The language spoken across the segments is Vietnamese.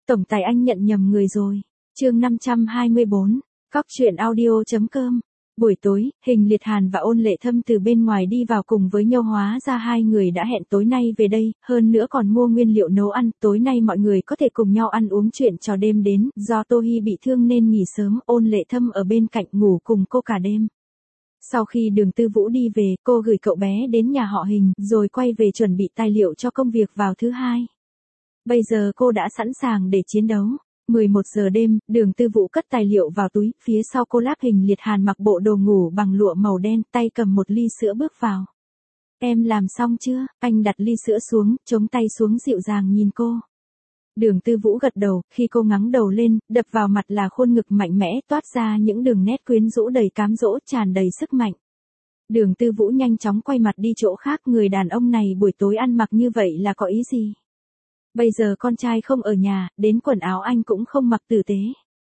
Tổng tài anh nhận nhầm người rồi. Chương 524. Cóc truyện audio.com. Buổi tối, Hình Liệt Hàn và Ôn Lệ Thâm từ bên ngoài đi vào cùng với nhau, hóa ra hai người đã hẹn tối nay về đây, hơn nữa còn mua nguyên liệu nấu ăn, tối nay mọi người có thể cùng nhau ăn uống chuyện trò đêm đến, do Tô Hi bị thương nên nghỉ sớm, Ôn Lệ Thâm ở bên cạnh ngủ cùng cô cả đêm. Sau khi Đường Tư Vũ đi về, cô gửi cậu bé đến nhà họ Hình, rồi quay về chuẩn bị tài liệu cho công việc vào thứ hai. Bây giờ cô đã sẵn sàng để chiến đấu. 11 giờ đêm, Đường Tư Vũ cất tài liệu vào túi, phía sau cô láp Hình Liệt Hàn mặc bộ đồ ngủ bằng lụa màu đen, tay cầm một ly sữa bước vào. Em làm xong chưa? Anh đặt ly sữa xuống, chống tay xuống dịu dàng nhìn cô. Đường Tư Vũ gật đầu, khi cô ngẩng đầu lên, đập vào mặt là khuôn ngực mạnh mẽ toát ra những đường nét quyến rũ đầy cám dỗ, tràn đầy sức mạnh. Đường Tư Vũ nhanh chóng quay mặt đi chỗ khác, người đàn ông này buổi tối ăn mặc như vậy là có ý gì? Bây giờ con trai không ở nhà, đến quần áo anh cũng không mặc tử tế.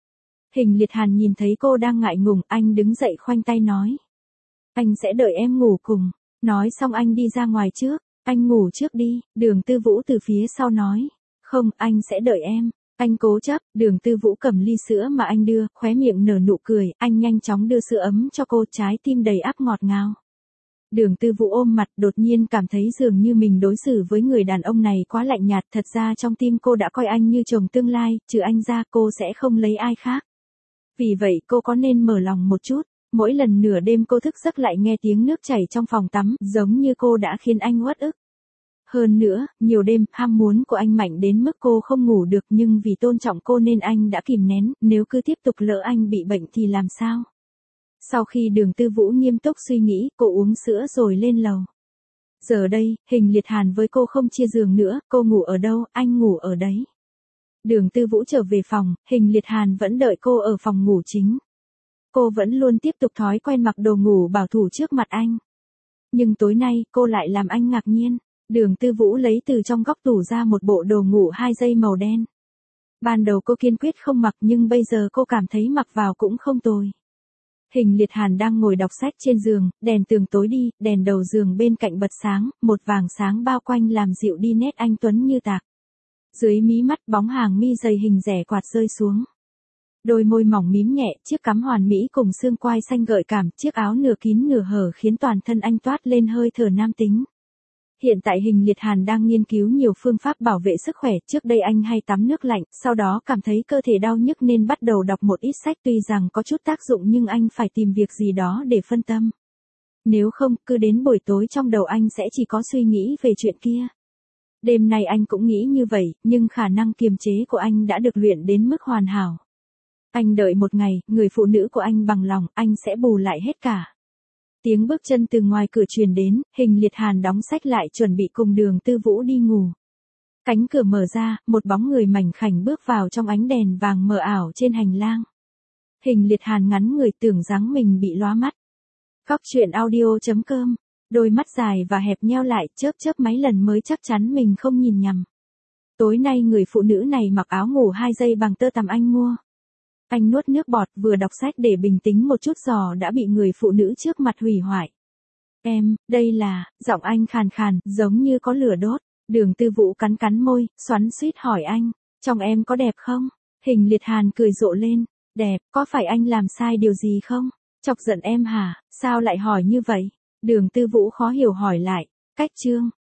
Hình Liệt Hàn nhìn thấy cô đang ngại ngùng, anh đứng dậy khoanh tay nói. Anh sẽ đợi em ngủ cùng. Nói xong anh đi ra ngoài trước. Anh ngủ trước đi, Đường Tư Vũ từ phía sau nói. Không, anh sẽ đợi em. Anh cố chấp, Đường Tư Vũ cầm ly sữa mà anh đưa, khóe miệng nở nụ cười, anh nhanh chóng đưa sữa ấm cho cô, trái tim đầy ắp ngọt ngào. Đường Tư Vũ ôm mặt, đột nhiên cảm thấy dường như mình đối xử với người đàn ông này quá lạnh nhạt, thật ra trong tim cô đã coi anh như chồng tương lai, trừ anh ra cô sẽ không lấy ai khác. Vì vậy cô có nên mở lòng một chút, mỗi lần nửa đêm cô thức giấc lại nghe tiếng nước chảy trong phòng tắm, giống như cô đã khiến anh uất ức. Hơn nữa, nhiều đêm, ham muốn của anh mạnh đến mức cô không ngủ được, nhưng vì tôn trọng cô nên anh đã kìm nén, nếu cứ tiếp tục lỡ anh bị bệnh thì làm sao? Sau khi Đường Tư Vũ nghiêm túc suy nghĩ, cô uống sữa rồi lên lầu. Giờ đây, Hình Liệt Hàn với cô không chia giường nữa, cô ngủ ở đâu, anh ngủ ở đấy. Đường Tư Vũ trở về phòng, Hình Liệt Hàn vẫn đợi cô ở phòng ngủ chính. Cô vẫn luôn tiếp tục thói quen mặc đồ ngủ bảo thủ trước mặt anh. Nhưng tối nay, cô lại làm anh ngạc nhiên. Đường Tư Vũ lấy từ trong góc tủ ra một bộ đồ ngủ 2 dây màu đen. Ban đầu cô kiên quyết không mặc, nhưng bây giờ cô cảm thấy mặc vào cũng không tồi. Hình Liệt Hàn đang ngồi đọc sách trên giường, đèn tường tối đi, đèn đầu giường bên cạnh bật sáng, một vàng sáng bao quanh làm dịu đi nét anh tuấn như tạc. Dưới mí mắt bóng hàng mi dày hình rẻ quạt rơi xuống. Đôi môi mỏng mím nhẹ, chiếc cắm hoàn mỹ cùng xương quai xanh gợi cảm, chiếc áo nửa kín nửa hở khiến toàn thân anh toát lên hơi thở nam tính. Hiện tại Hình Liệt Hàn đang nghiên cứu nhiều phương pháp bảo vệ sức khỏe, trước đây anh hay tắm nước lạnh, sau đó cảm thấy cơ thể đau nhức nên bắt đầu đọc một ít sách, tuy rằng có chút tác dụng nhưng anh phải tìm việc gì đó để phân tâm. Nếu không, cứ đến buổi tối trong đầu anh sẽ chỉ có suy nghĩ về chuyện kia. Đêm nay anh cũng nghĩ như vậy, nhưng khả năng kiềm chế của anh đã được luyện đến mức hoàn hảo. Anh đợi một ngày, người phụ nữ của anh bằng lòng, anh sẽ bù lại hết cả. Tiếng bước chân từ ngoài cửa truyền đến, Hình Liệt Hàn đóng sách lại chuẩn bị cùng Đường Tư Vũ đi ngủ. Cánh cửa mở ra, một bóng người mảnh khảnh bước vào trong ánh đèn vàng mờ ảo trên hành lang. Hình Liệt Hàn ngắn người tưởng rằng mình bị lóa mắt. Cóc truyện audio.com. Đôi mắt dài và hẹp nheo lại, chớp chớp mấy lần mới chắc chắn mình không nhìn nhầm. Tối nay người phụ nữ này mặc áo ngủ 2 dây bằng tơ tằm anh mua. Anh nuốt nước bọt, vừa đọc sách để bình tĩnh một chút giò đã bị người phụ nữ trước mặt hủy hoại. Em, đây là, giọng anh khàn khàn, giống như có lửa đốt. Đường Tư Vũ cắn cắn môi, xoắn xuýt hỏi anh, trong em có đẹp không? Hình Liệt Hàn cười rộ lên, đẹp, có phải anh làm sai điều gì không? Chọc giận em hả, sao lại hỏi như vậy? Đường Tư Vũ khó hiểu hỏi lại, cách chương.